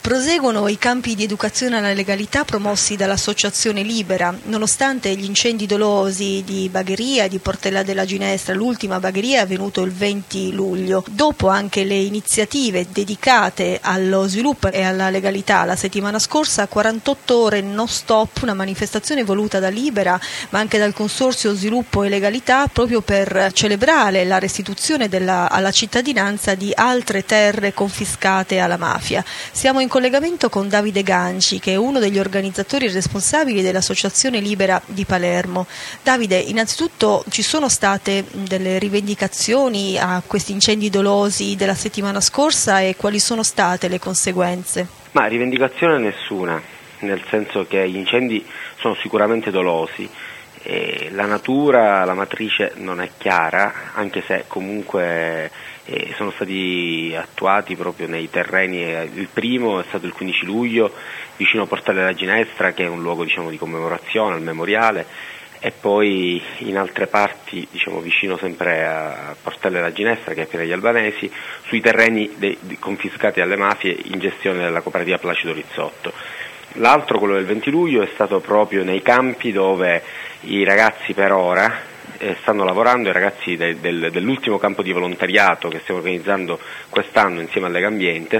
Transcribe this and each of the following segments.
Proseguono i campi di educazione alla legalità promossi dall'Associazione Libera, nonostante gli incendi dolosi di Bagheria e di Portella della Ginestra. L'ultima Bagheria è avvenuto il 20 luglio. Dopo anche le iniziative dedicate allo sviluppo e alla legalità, la settimana scorsa 48 ore non stop, una manifestazione voluta da Libera ma anche dal Consorzio Sviluppo e Legalità proprio per celebrare la restituzione alla cittadinanza di altre terre confiscate alla mafia. Siamo in collegamento con Davide Ganci, che è uno degli organizzatori responsabili dell'Associazione Libera di Palermo. Davide, innanzitutto ci sono state delle rivendicazioni a questi incendi dolosi della settimana scorsa e quali sono state le conseguenze? Ma rivendicazione nessuna, nel senso che gli incendi sono sicuramente dolosi. La natura, la matrice non è chiara, anche se comunque sono stati attuati proprio nei terreni. Il primo è stato il 15 luglio vicino a Portella della Ginestra, che è un luogo di commemorazione, al memoriale, e poi in altre parti vicino sempre a Portella della Ginestra, che è Piana degli Albanesi, sui terreni confiscati alle mafie in gestione della cooperativa Placido Rizzotto. L'altro, quello del 20 luglio, è stato proprio nei campi dove i ragazzi per ora stanno lavorando, i ragazzi dell'ultimo campo di volontariato che stiamo organizzando quest'anno insieme a Legambiente,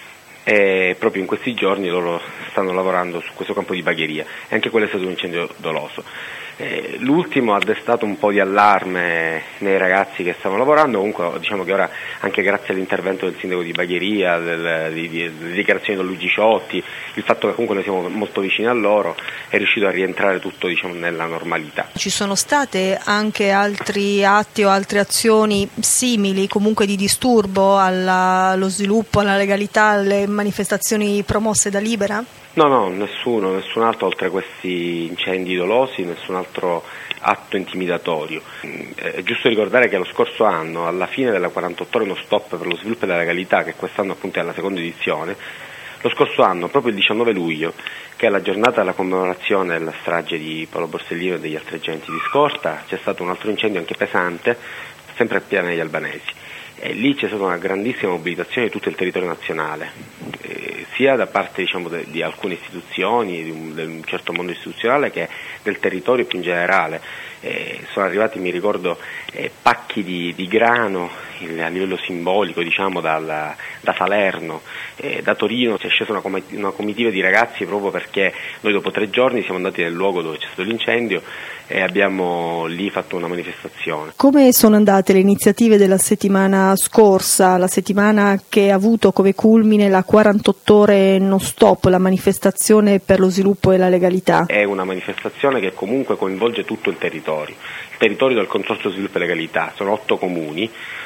e proprio in questi giorni loro stanno lavorando su questo campo di Bagheria, e anche quello è stato un incendio doloso. L'ultimo ha destato un po' di allarme nei ragazzi che stavano lavorando. Comunque diciamo che ora, anche grazie all'intervento del sindaco di Bagheria, delle dichiarazioni di Luigi Ciotti, il fatto che comunque noi siamo molto vicini a loro, è riuscito a rientrare tutto nella normalità. Ci sono state anche altri atti o altre azioni simili, comunque di disturbo allo sviluppo, alla legalità, alle manifestazioni promosse da Libera? No, nessun altro, oltre a questi incendi dolosi, nessun altro atto intimidatorio. È giusto ricordare che lo scorso anno, alla fine della 48 ore non stop per lo sviluppo della legalità, che quest'anno appunto è alla seconda edizione, lo scorso anno, proprio il 19 luglio, che è la giornata della commemorazione della strage di Paolo Borsellino e degli altri agenti di scorta, c'è stato un altro incendio anche pesante, sempre a Piana degli Albanesi. E lì c'è stata una grandissima mobilitazione di tutto il territorio nazionale, sia da parte di alcune istituzioni, di un certo mondo istituzionale, che del territorio più in generale. Sono arrivati, mi ricordo, pacchi di grano a livello simbolico, da Salerno, da Torino c'è scesa una comitiva di ragazzi, proprio perché noi dopo 3 giorni siamo andati nel luogo dove c'è stato l'incendio e abbiamo lì fatto una manifestazione. Come sono andate le iniziative della settimana scorsa, la settimana che ha avuto come culmine la 48 ore non stop, la manifestazione per lo sviluppo e la legalità? È una manifestazione che comunque coinvolge tutto il territorio del Consorzio Sviluppo e Legalità. Sono 8 comuni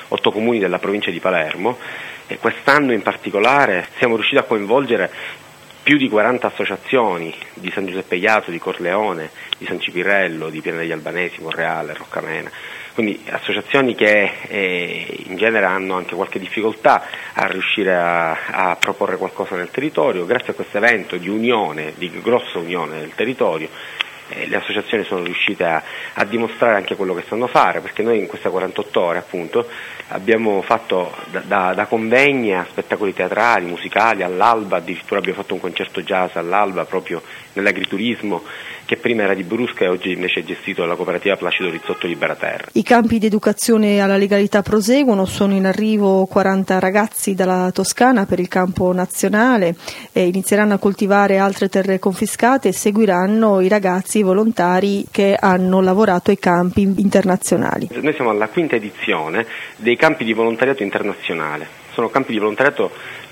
della provincia di Palermo, e quest'anno in particolare siamo riusciti a coinvolgere più di 40 associazioni di San Giuseppe Iato, di Corleone, di San Cipirello, di Piana degli Albanesi, Monreale, Roccamena. Quindi associazioni che in genere hanno anche qualche difficoltà a riuscire a proporre qualcosa nel territorio. Grazie a questo evento di unione, di grossa unione del territorio, le associazioni sono riuscite a dimostrare anche quello che sanno fare, perché noi in queste 48 ore appunto abbiamo fatto da convegni a spettacoli teatrali, musicali, all'alba, addirittura abbiamo fatto un concerto jazz all'alba proprio nell'agriturismo, che prima era di Brusca e oggi invece è gestito dalla cooperativa Placido Rizzotto Liberaterra. I campi di educazione alla legalità proseguono, sono in arrivo 40 ragazzi dalla Toscana per il campo nazionale, inizieranno a coltivare altre terre confiscate e seguiranno i ragazzi volontari che hanno lavorato ai campi internazionali. Noi siamo alla 5ª edizione dei campi di volontariato internazionale. Sono campi di volontariato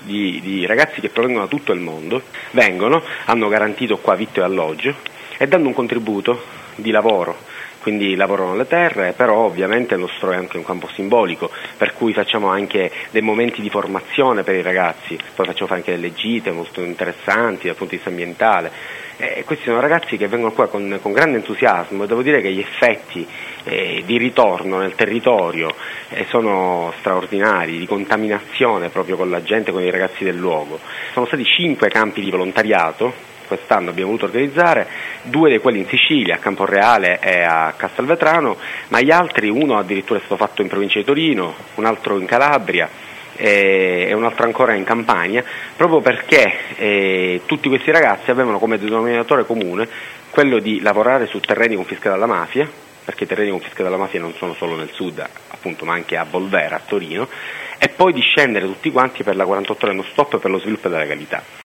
di ragazzi che provengono da tutto il mondo, hanno garantito qua vitto e alloggio e danno un contributo di lavoro, quindi lavorano le terre, però ovviamente il nostro è anche un campo simbolico, per cui facciamo anche dei momenti di formazione per i ragazzi, poi facciamo fare anche delle gite molto interessanti dal punto di vista ambientale. Questi sono ragazzi che vengono qua con grande entusiasmo, e devo dire che gli effetti di ritorno nel territorio sono straordinari, di contaminazione proprio con la gente, con i ragazzi del luogo. Sono stati 5 campi di volontariato. Quest'anno abbiamo voluto organizzare 2 dei quelli in Sicilia, a Camporeale e a Castelvetrano, ma gli altri, uno addirittura è stato fatto in provincia di Torino, un altro in Calabria, e un'altra ancora in Campania, proprio perché tutti questi ragazzi avevano come denominatore comune quello di lavorare su terreni confiscati dalla mafia, perché i terreni confiscati dalla mafia non sono solo nel sud, appunto, ma anche a Volvera, a Torino, e poi di scendere tutti quanti per la 48 ore non stop per lo sviluppo della legalità.